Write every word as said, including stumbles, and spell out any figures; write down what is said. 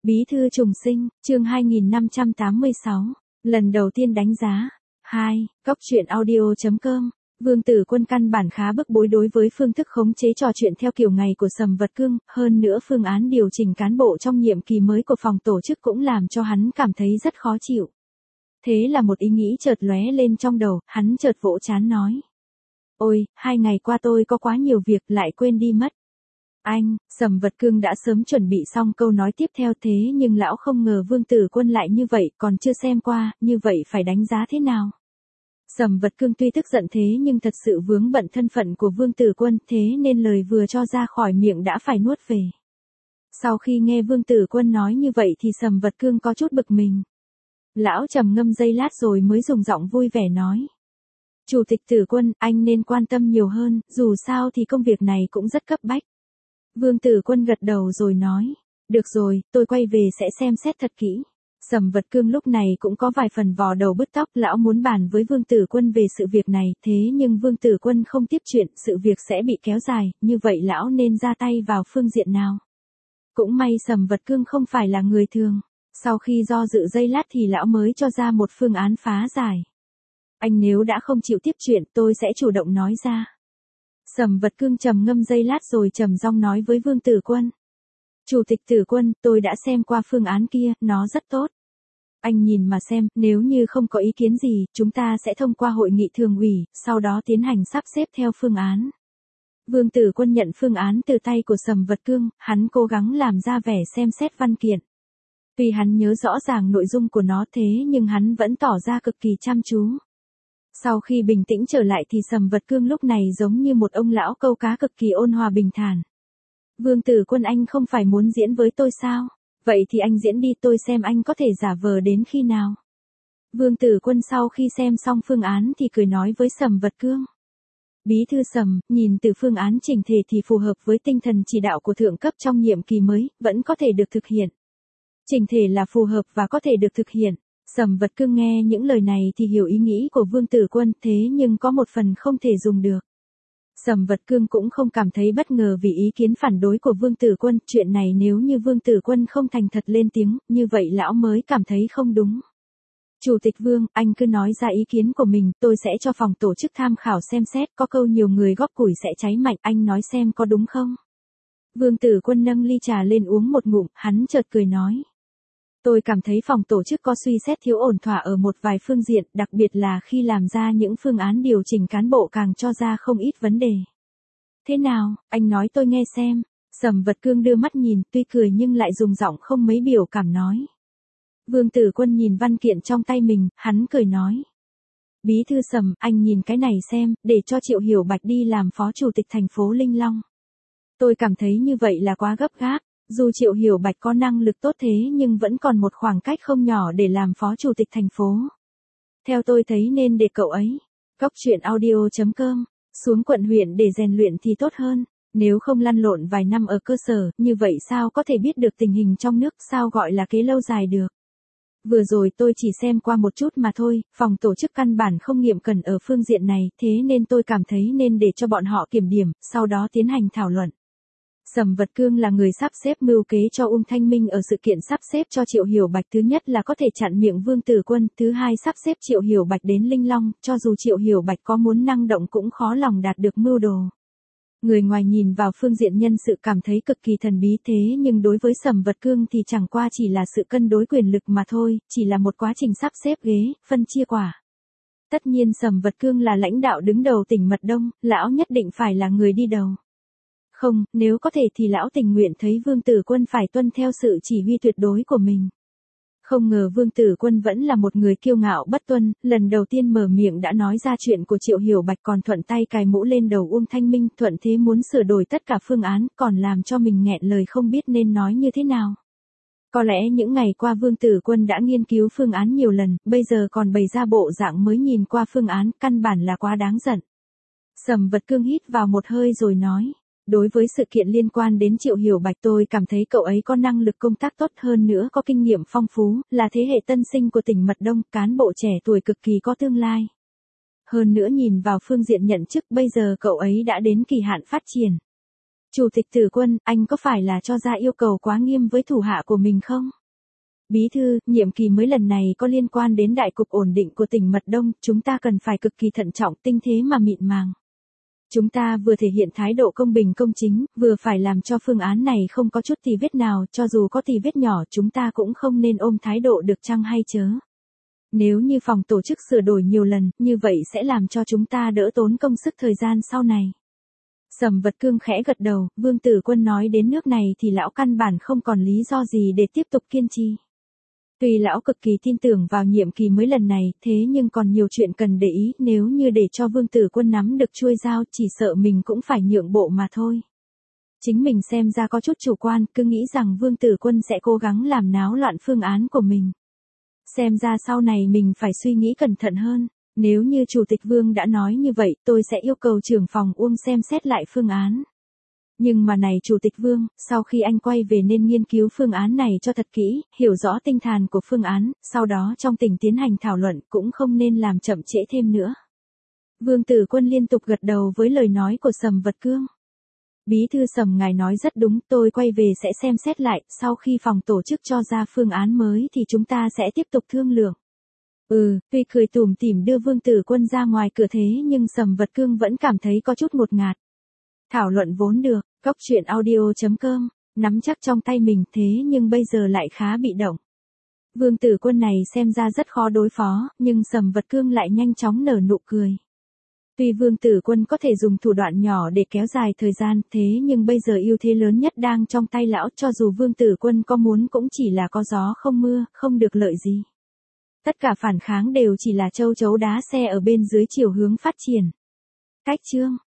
Bí thư trùng sinh, chương hai nghìn năm trăm tám mươi sáu, lần đầu tiên đánh giá. hai. Góc truyện audio chấm com. Vương Tử Quân căn bản khá bức bối đối với phương thức khống chế trò chuyện theo kiểu ngày của Sầm Vật Cương, hơn nữa phương án điều chỉnh cán bộ trong nhiệm kỳ mới của phòng tổ chức cũng làm cho hắn cảm thấy rất khó chịu. Thế là một ý nghĩ chợt lóe lên trong đầu, hắn chợt vỗ trán nói. Ôi, hai ngày qua tôi có quá nhiều việc lại quên đi mất. Anh, Sầm Vật Cương đã sớm chuẩn bị xong câu nói tiếp theo thế nhưng lão không ngờ Vương Tử Quân lại như vậy, còn chưa xem qua, như vậy phải đánh giá thế nào? Sầm Vật Cương tuy tức giận thế nhưng thật sự vướng bận thân phận của Vương Tử Quân thế nên lời vừa cho ra khỏi miệng đã phải nuốt về. Sau khi nghe Vương Tử Quân nói như vậy thì Sầm Vật Cương có chút bực mình. Lão trầm ngâm giây lát rồi mới dùng giọng vui vẻ nói. Chủ tịch Tử Quân, anh nên quan tâm nhiều hơn, dù sao thì công việc này cũng rất cấp bách. Vương Tử Quân gật đầu rồi nói, được rồi, tôi quay về sẽ xem xét thật kỹ. Sầm Vật Cương lúc này cũng có vài phần vò đầu bứt tóc, lão muốn bàn với Vương Tử Quân về sự việc này, thế nhưng Vương Tử Quân không tiếp chuyện, sự việc sẽ bị kéo dài, như vậy lão nên ra tay vào phương diện nào? Cũng may Sầm Vật Cương không phải là người thường, sau khi do dự giây lát thì lão mới cho ra một phương án phá giải. Anh nếu đã không chịu tiếp chuyện, tôi sẽ chủ động nói ra. Sầm Vật Cương trầm ngâm giây lát rồi trầm giọng nói với Vương Tử Quân. Chủ tịch Tử Quân, tôi đã xem qua phương án kia, nó rất tốt. Anh nhìn mà xem, nếu như không có ý kiến gì, chúng ta sẽ thông qua hội nghị thường ủy, sau đó tiến hành sắp xếp theo phương án. Vương Tử Quân nhận phương án từ tay của Sầm Vật Cương, hắn cố gắng làm ra vẻ xem xét văn kiện. Tuy hắn nhớ rõ ràng nội dung của nó thế nhưng hắn vẫn tỏ ra cực kỳ chăm chú. Sau khi bình tĩnh trở lại thì Sầm Vật Cương lúc này giống như một ông lão câu cá cực kỳ ôn hòa bình thản. Vương Tử Quân, anh không phải muốn diễn với tôi sao? Vậy thì anh diễn đi, tôi xem anh có thể giả vờ đến khi nào. Vương Tử Quân sau khi xem xong phương án thì cười nói với Sầm Vật Cương. Bí thư Sầm, nhìn từ phương án chỉnh thể thì phù hợp với tinh thần chỉ đạo của thượng cấp trong nhiệm kỳ mới, vẫn có thể được thực hiện. Chỉnh thể là phù hợp và có thể được thực hiện. Sầm Vật Cương nghe những lời này thì hiểu ý nghĩ của Vương Tử Quân thế nhưng có một phần không thể dùng được. Sầm Vật Cương cũng không cảm thấy bất ngờ vì ý kiến phản đối của Vương Tử Quân, chuyện này nếu như Vương Tử Quân không thành thật lên tiếng, như vậy lão mới cảm thấy không đúng. Chủ tịch Vương, anh cứ nói ra ý kiến của mình, tôi sẽ cho phòng tổ chức tham khảo xem xét, có câu nhiều người góp củi sẽ cháy mạnh, anh nói xem có đúng không? Vương Tử Quân nâng ly trà lên uống một ngụm, hắn chợt cười nói. Tôi cảm thấy phòng tổ chức có suy xét thiếu ổn thỏa ở một vài phương diện, đặc biệt là khi làm ra những phương án điều chỉnh cán bộ càng cho ra không ít vấn đề. Thế nào, anh nói tôi nghe xem. Sầm Vật Cương đưa mắt nhìn, tuy cười nhưng lại dùng giọng không mấy biểu cảm nói. Vương Tử Quân nhìn văn kiện trong tay mình, hắn cười nói. Bí thư Sầm, anh nhìn cái này xem, để cho Triệu Hiểu Bạch đi làm phó chủ tịch thành phố Linh Long. Tôi cảm thấy như vậy là quá gấp gáp. Dù Triệu Hiểu Bạch có năng lực tốt thế nhưng vẫn còn một khoảng cách không nhỏ để làm phó chủ tịch thành phố. Theo tôi thấy nên để cậu ấy. Góc truyện audio chấm com. Xuống quận huyện để rèn luyện thì tốt hơn. Nếu không lăn lộn vài năm ở cơ sở, như vậy sao có thể biết được tình hình trong nước, sao gọi là kế lâu dài được. Vừa rồi tôi chỉ xem qua một chút mà thôi, phòng tổ chức căn bản không nghiệm cần ở phương diện này, thế nên tôi cảm thấy nên để cho bọn họ kiểm điểm, sau đó tiến hành thảo luận. Sầm Vật Cương là người sắp xếp mưu kế cho Uông Thanh Minh ở sự kiện sắp xếp cho Triệu Hiểu Bạch, thứ nhất là có thể chặn miệng Vương Tử Quân, thứ hai sắp xếp Triệu Hiểu Bạch đến Linh Long, cho dù Triệu Hiểu Bạch có muốn năng động cũng khó lòng đạt được mưu đồ. Người ngoài nhìn vào phương diện nhân sự cảm thấy cực kỳ thần bí thế nhưng đối với Sầm Vật Cương thì chẳng qua chỉ là sự cân đối quyền lực mà thôi, chỉ là một quá trình sắp xếp ghế, phân chia quả. Tất nhiên Sầm Vật Cương là lãnh đạo đứng đầu tỉnh Mật Đông, lão nhất định phải là người đi đầu. Không, nếu có thể thì lão tình nguyện thấy Vương Tử Quân phải tuân theo sự chỉ huy tuyệt đối của mình. Không ngờ Vương Tử Quân vẫn là một người kiêu ngạo bất tuân, lần đầu tiên mở miệng đã nói ra chuyện của Triệu Hiểu Bạch còn thuận tay cài mũ lên đầu Uông Thanh Minh, thuận thế muốn sửa đổi tất cả phương án, còn làm cho mình nghẹn lời không biết nên nói như thế nào. Có lẽ những ngày qua Vương Tử Quân đã nghiên cứu phương án nhiều lần, bây giờ còn bày ra bộ dạng mới nhìn qua phương án, căn bản là quá đáng giận. Sầm Vật Cương hít vào một hơi rồi nói. Đối với sự kiện liên quan đến Triệu Hiểu Bạch tôi cảm thấy cậu ấy có năng lực công tác tốt hơn nữa, có kinh nghiệm phong phú, là thế hệ tân sinh của tỉnh Mật Đông, cán bộ trẻ tuổi cực kỳ có tương lai. Hơn nữa nhìn vào phương diện nhận chức bây giờ cậu ấy đã đến kỳ hạn phát triển. Chủ tịch Tử Quân, anh có phải là cho ra yêu cầu quá nghiêm với thủ hạ của mình không? Bí thư, nhiệm kỳ mới lần này có liên quan đến đại cục ổn định của tỉnh Mật Đông, chúng ta cần phải cực kỳ thận trọng, tinh thế mà mịn màng. Chúng ta vừa thể hiện thái độ công bình công chính, vừa phải làm cho phương án này không có chút tì vết nào, cho dù có tì vết nhỏ chúng ta cũng không nên ôm thái độ được chăng hay chớ. Nếu như phòng tổ chức sửa đổi nhiều lần, như vậy sẽ làm cho chúng ta đỡ tốn công sức thời gian sau này. Sầm Vật Cương khẽ gật đầu, Vương Tử Quân nói đến nước này thì lão căn bản không còn lý do gì để tiếp tục kiên trì. Tuy lão cực kỳ tin tưởng vào nhiệm kỳ mới lần này, thế nhưng còn nhiều chuyện cần để ý, nếu như để cho Vương Tử Quân nắm được chuôi dao chỉ sợ mình cũng phải nhượng bộ mà thôi. Chính mình xem ra có chút chủ quan, cứ nghĩ rằng Vương Tử Quân sẽ cố gắng làm náo loạn phương án của mình. Xem ra sau này mình phải suy nghĩ cẩn thận hơn. Nếu như Chủ tịch Vương đã nói như vậy, tôi sẽ yêu cầu trưởng phòng Uông xem xét lại phương án. Nhưng mà này Chủ tịch Vương, sau khi anh quay về nên nghiên cứu phương án này cho thật kỹ, hiểu rõ tinh thần của phương án, sau đó trong tỉnh tiến hành thảo luận cũng không nên làm chậm trễ thêm nữa. Vương Tử Quân liên tục gật đầu với lời nói của Sầm Vật Cương. Bí thư Sầm, ngài nói rất đúng, tôi quay về sẽ xem xét lại, sau khi phòng tổ chức cho ra phương án mới thì chúng ta sẽ tiếp tục thương lượng. Ừ, tuy cười tủm tỉm đưa Vương Tử Quân ra ngoài cửa thế nhưng Sầm Vật Cương vẫn cảm thấy có chút ngột ngạt. Thảo luận vốn được, cốc truyện audio chấm com, nắm chắc trong tay mình thế nhưng bây giờ lại khá bị động. Vương Tử Quân này xem ra rất khó đối phó, nhưng Sầm Vật Cương lại nhanh chóng nở nụ cười. Tuy Vương Tử Quân có thể dùng thủ đoạn nhỏ để kéo dài thời gian, thế nhưng bây giờ ưu thế lớn nhất đang trong tay lão, cho dù Vương Tử Quân có muốn cũng chỉ là có gió không mưa, không được lợi gì. Tất cả phản kháng đều chỉ là châu chấu đá xe ở bên dưới chiều hướng phát triển. Cách chương